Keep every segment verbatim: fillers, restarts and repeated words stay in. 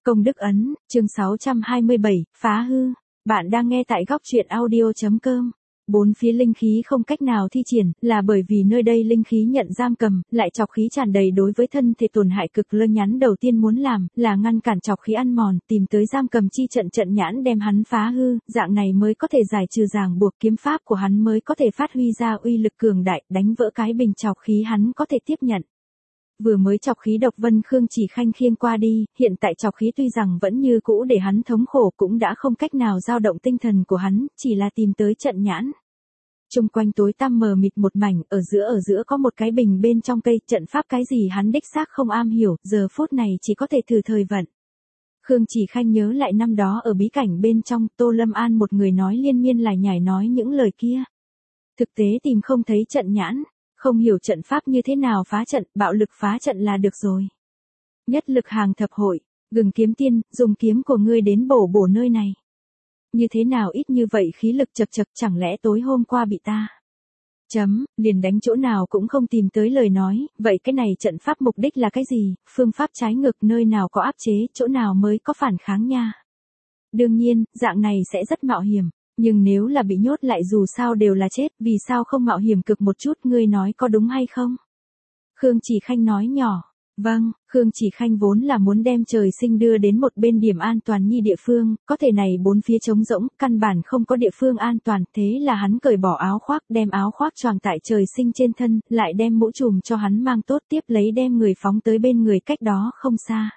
Công đức ấn, chương sáu trăm hai mươi bảy, phá hư. Bạn đang nghe tại góc truyện audio chấm com. Bốn phía linh khí không cách nào thi triển, là bởi vì nơi đây linh khí nhận giam cầm, lại trọc khí tràn đầy đối với thân thể tổn hại cực lớn. Nhắn đầu tiên muốn làm, là ngăn cản trọc khí ăn mòn, tìm tới giam cầm chi trận trận nhãn đem hắn phá hư, dạng này mới có thể giải trừ ràng buộc, kiếm pháp của hắn mới có thể phát huy ra uy lực cường đại, đánh vỡ cái bình trọc khí hắn có thể tiếp nhận. Vừa mới trọc khí độc vân Khương Chỉ Khanh khiêng qua đi, hiện tại trọc khí tuy rằng vẫn như cũ để hắn thống khổ, cũng đã không cách nào dao động tinh thần của hắn, chỉ là tìm tới trận nhãn. Trung quanh tối tăm mờ mịt một mảnh, ở giữa ở giữa có một cái bình bên trong cây, trận pháp cái gì hắn đích xác không am hiểu, giờ phút này chỉ có thể thử thời vận. Khương Chỉ Khanh nhớ lại năm đó ở bí cảnh bên trong, Tô Lâm An một người nói liên miên lải nhải nói những lời kia. Thực tế tìm không thấy trận nhãn. Không hiểu trận pháp như thế nào phá trận, bạo lực phá trận là được rồi. Nhất lực hàng thập hội, Gừng Kiếm Tiên, dùng kiếm của ngươi đến bổ bổ nơi này. Như thế nào ít như vậy khí lực chật chật, chẳng lẽ tối hôm qua bị ta. Chấm, liền đánh chỗ nào cũng không tìm tới lời nói, vậy cái này trận pháp mục đích là cái gì, phương pháp trái ngược, nơi nào có áp chế, chỗ nào mới có phản kháng nha. Đương nhiên, dạng này sẽ rất mạo hiểm. Nhưng nếu là bị nhốt lại dù sao đều là chết, vì sao không mạo hiểm cực một chút, ngươi nói có đúng hay không? Khương Chỉ Khanh nói nhỏ. Vâng, Khương Chỉ Khanh vốn là muốn đem Trời Sinh đưa đến một bên điểm an toàn nhi địa phương, có thể này bốn phía trống rỗng, căn bản không có địa phương an toàn, thế là hắn cởi bỏ áo khoác, đem áo khoác choàng tại Trời Sinh trên thân, lại đem mũ trùm cho hắn mang tốt, tiếp lấy đem người phóng tới bên người cách đó không xa.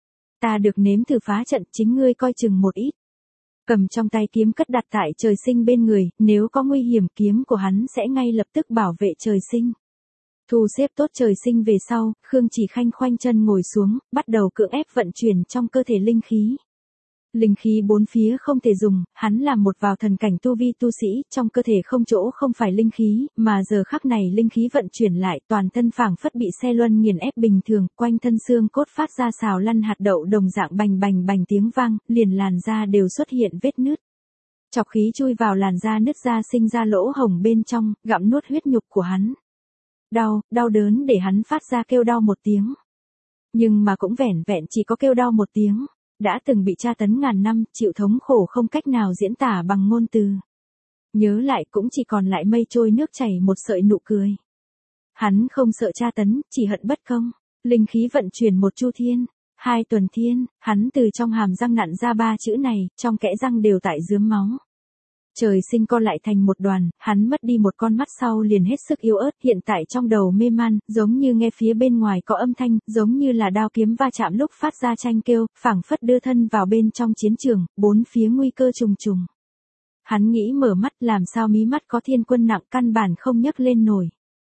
Ta được nếm thử phá trận, chính ngươi coi chừng một ít. Cầm trong tay kiếm cất đặt tại Trời Sinh bên người, nếu có nguy hiểm kiếm của hắn sẽ ngay lập tức bảo vệ Trời Sinh. Thu xếp tốt Trời Sinh về sau, Khương Chỉ Khanh khoanh chân ngồi xuống, bắt đầu cưỡng ép vận chuyển trong cơ thể linh khí. Linh khí bốn phía không thể dùng, hắn làm một vào thần cảnh tu vi tu sĩ, trong cơ thể không chỗ không phải linh khí, mà giờ khắc này linh khí vận chuyển lại, toàn thân phảng phất bị xe luân nghiền ép bình thường, quanh thân xương cốt phát ra xào lăn hạt đậu đồng dạng bành bành bành tiếng vang, liền làn da đều xuất hiện vết nứt. Chọc khí chui vào làn da nứt ra sinh ra lỗ hổng bên trong, gặm nuốt huyết nhục của hắn. Đau, đau đớn để hắn phát ra kêu đau một tiếng. Nhưng mà cũng vẻn vẹn chỉ có kêu đau một tiếng. Đã từng bị tra tấn ngàn năm, chịu thống khổ không cách nào diễn tả bằng ngôn từ. Nhớ lại cũng chỉ còn lại mây trôi nước chảy một sợi nụ cười. Hắn không sợ tra tấn, chỉ hận bất công. Linh khí vận chuyển một chu thiên, hai tuần thiên, hắn từ trong hàm răng nặn ra ba chữ này, trong kẽ răng đều tại rướm máu. Trời Sinh co lại thành một đoàn, hắn mất đi một con mắt sau liền hết sức yếu ớt, hiện tại trong đầu mê man, giống như nghe phía bên ngoài có âm thanh, giống như là đao kiếm va chạm lúc phát ra tranh kêu, phảng phất đưa thân vào bên trong chiến trường, bốn phía nguy cơ trùng trùng. Hắn nghĩ mở mắt, làm sao mí mắt có thiên quân nặng, căn bản không nhấc lên nổi.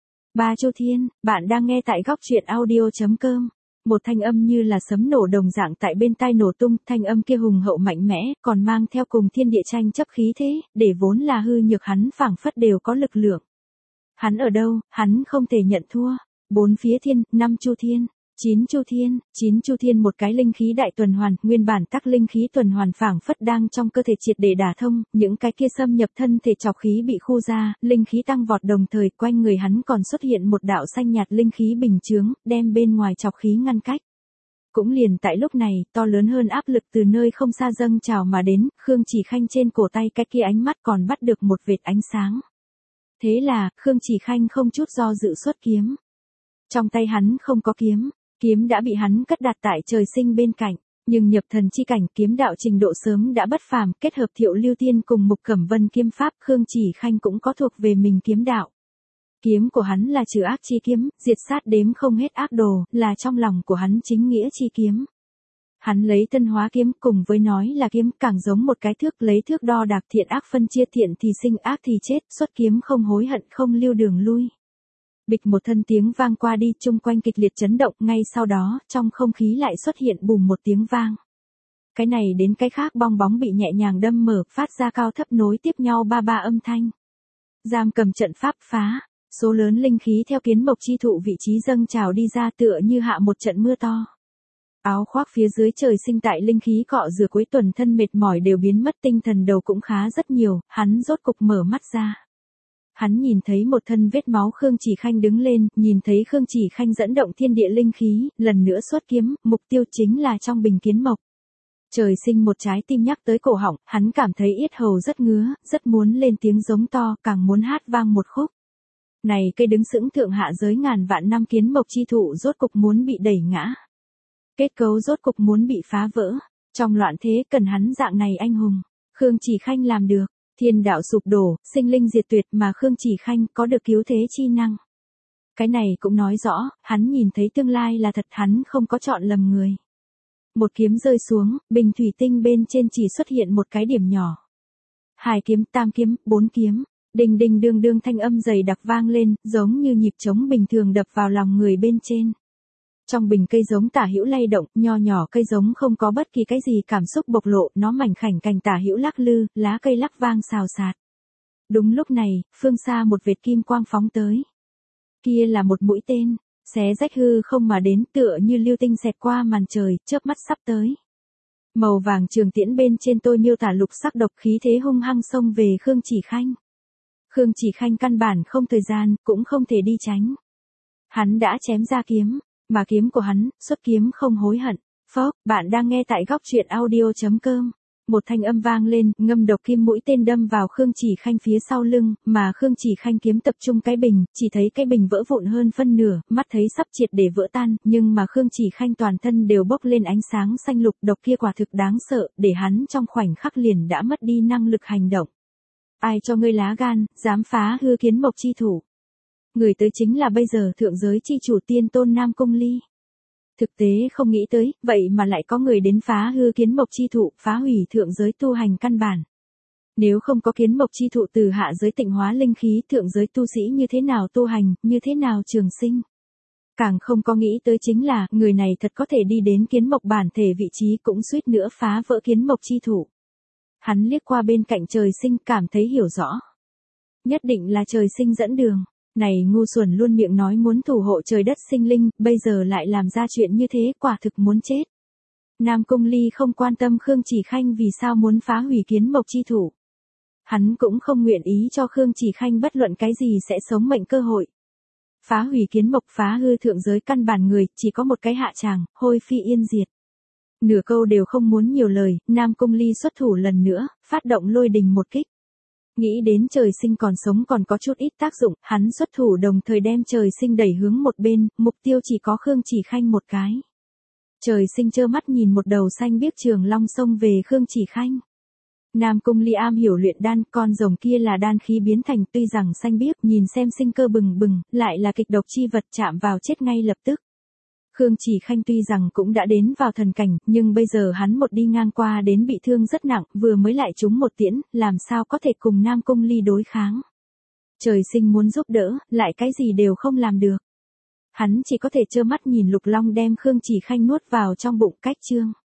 Ba Chu Thiên, bạn đang nghe tại góc truyện audio chấm com. Một thanh âm như là sấm nổ đồng dạng tại bên tai nổ tung, thanh âm kia hùng hậu mạnh mẽ, còn mang theo cùng thiên địa tranh chấp khí thế, để vốn là hư nhược hắn phảng phất đều có lực lượng. Hắn ở đâu, hắn không thể nhận thua. Bốn phía thiên, năm Chu Thiên, chín Chu Thiên, chín Chu Thiên một cái linh khí đại tuần hoàn, nguyên bản tắc linh khí tuần hoàn phảng phất đang trong cơ thể triệt để đả thông, những cái kia xâm nhập thân thể trọc khí bị khu ra, linh khí tăng vọt, đồng thời quanh người hắn còn xuất hiện một đạo xanh nhạt linh khí bình chướng, đem bên ngoài trọc khí ngăn cách. Cũng liền tại lúc này, to lớn hơn áp lực từ nơi không xa dâng trào mà đến, Khương Chỉ Khanh trên cổ tay cái kia ánh mắt còn bắt được một vệt ánh sáng. Thế là, Khương Chỉ Khanh không chút do dự xuất kiếm. Trong tay hắn không có kiếm. Kiếm đã bị hắn cất đặt tại Trời Sinh bên cạnh, nhưng nhập thần chi cảnh kiếm đạo trình độ sớm đã bất phàm, kết hợp Thiệu Lưu Tiên cùng Mục Cẩm Vân kiếm pháp, Khương Chỉ Khanh cũng có thuộc về mình kiếm đạo. Kiếm của hắn là trừ ác chi kiếm, diệt sát đếm không hết ác đồ, là trong lòng của hắn chính nghĩa chi kiếm. Hắn lấy Tân Hóa kiếm cùng với nói là kiếm, càng giống một cái thước, lấy thước đo đạc thiện ác phân chia, thiện thì sinh, ác thì chết, xuất kiếm không hối hận, không lưu đường lui. Bịch một thân tiếng vang qua đi, chung quanh kịch liệt chấn động, ngay sau đó, trong không khí lại xuất hiện bùm một tiếng vang. Cái này đến cái khác, bong bóng bị nhẹ nhàng đâm mở, phát ra cao thấp nối tiếp nhau ba ba âm thanh. Giam cầm trận pháp phá, số lớn linh khí theo kiến mộc chi thụ vị trí dâng trào đi ra, tựa như hạ một trận mưa to. Áo khoác phía dưới Trời Sinh tại linh khí cọ rửa cuối tuần thân mệt mỏi đều biến mất, tinh thần đầu cũng khá rất nhiều, hắn rốt cục mở mắt ra. Hắn nhìn thấy một thân vết máu Khương Chỉ Khanh đứng lên, nhìn thấy Khương Chỉ Khanh dẫn động thiên địa linh khí, lần nữa xuất kiếm, mục tiêu chính là trong bình kiến mộc. Trời sinh một trái tim nhắc tới cổ họng, hắn cảm thấy yết hầu rất ngứa, rất muốn lên tiếng giống to, càng muốn hát vang một khúc. Này cây đứng sững thượng hạ giới ngàn vạn năm kiến mộc chi thụ rốt cục muốn bị đẩy ngã. Kết cấu rốt cục muốn bị phá vỡ. Trong loạn thế cần hắn dạng này anh hùng. Khương Chỉ Khanh làm được. Thiên đạo sụp đổ, sinh linh diệt tuyệt mà Khương Chỉ Khanh có được cứu thế chi năng. Cái này cũng nói rõ, hắn nhìn thấy tương lai là thật, hắn không có chọn lầm người. Một kiếm rơi xuống, bình thủy tinh bên trên chỉ xuất hiện một cái điểm nhỏ. Hai kiếm, tam kiếm, bốn kiếm. Đinh đinh đương đương thanh âm dày đặc vang lên, giống như nhịp trống bình thường đập vào lòng người bên trên. Trong bình cây giống tả hữu lay động, nho nhỏ cây giống không có bất kỳ cái gì cảm xúc bộc lộ, nó mảnh khảnh cành tả hữu lắc lư, lá cây lắc vang xào xạc. Đúng lúc này, phương xa một vệt kim quang phóng tới. Kia là một mũi tên, xé rách hư không mà đến, tựa như lưu tinh xẹt qua màn trời, chớp mắt sắp tới. Màu vàng trường tiễn bên trên tôi miêu tả lục sắc độc khí thế hung hăng xông về Khương Chỉ Khanh. Khương Chỉ Khanh căn bản không thời gian, cũng không thể đi tránh. Hắn đã chém ra kiếm, mà kiếm của hắn, xuất kiếm không hối hận. Phốc, bạn đang nghe tại góc truyện audio chấm com. Một thanh âm vang lên, ngâm độc kim mũi tên đâm vào Khương Chỉ Khanh phía sau lưng, mà Khương Chỉ Khanh kiếm tập trung cái bình, chỉ thấy cái bình vỡ vụn hơn phân nửa, mắt thấy sắp triệt để vỡ tan, nhưng mà Khương Chỉ Khanh toàn thân đều bốc lên ánh sáng xanh lục, độc kia quả thực đáng sợ, để hắn trong khoảnh khắc liền đã mất đi năng lực hành động. Ai cho ngươi lá gan, dám phá hư kiến mộc chi thủ? Người tới chính là bây giờ thượng giới chi chủ tiên tôn Nam Cung Ly. Thực tế không nghĩ tới, vậy mà lại có người đến phá hư kiến mộc chi thụ, phá hủy thượng giới tu hành căn bản. Nếu không có kiến mộc chi thụ từ hạ giới tịnh hóa linh khí, thượng giới tu sĩ như thế nào tu hành, như thế nào trường sinh. Càng không có nghĩ tới chính là, người này thật có thể đi đến kiến mộc bản thể vị trí cũng suýt nữa phá vỡ kiến mộc chi thụ. Hắn liếc qua bên cạnh trời sinh, cảm thấy hiểu rõ. Nhất định là trời sinh dẫn đường. Này ngu xuẩn luôn miệng nói muốn thủ hộ trời đất sinh linh, bây giờ lại làm ra chuyện như thế, quả thực muốn chết. Nam Cung Ly không quan tâm Khương Chỉ Khanh vì sao muốn phá hủy kiến mộc chi thủ. Hắn cũng không nguyện ý cho Khương Chỉ Khanh bất luận cái gì sẽ sống mệnh cơ hội. Phá hủy kiến mộc, phá hư thượng giới căn bản người, chỉ có một cái hạ tràng, hôi phi yên diệt. Nửa câu đều không muốn nhiều lời, Nam Cung Ly xuất thủ lần nữa, phát động lôi đình một kích. Nghĩ đến trời sinh còn sống còn có chút ít tác dụng, hắn xuất thủ đồng thời đem trời sinh đẩy hướng một bên, mục tiêu chỉ có Khương Chỉ Khanh một cái. Trời sinh trơ mắt nhìn một đầu xanh biếc trường long xông về Khương Chỉ Khanh. Nam Cung Ly am hiểu luyện đan, con rồng kia là đan khí biến thành, tuy rằng xanh biếc nhìn xem sinh cơ bừng bừng, lại là kịch độc chi vật, chạm vào chết ngay lập tức. Khương Chỉ Khanh tuy rằng cũng đã đến vào thần cảnh, nhưng bây giờ hắn một đi ngang qua đến bị thương rất nặng, vừa mới lại trúng một tiễn, làm sao có thể cùng Nam Cung Ly đối kháng. Trời sinh muốn giúp đỡ, lại cái gì đều không làm được. Hắn chỉ có thể trơ mắt nhìn Lục Long đem Khương Chỉ Khanh nuốt vào trong bụng. Cách chương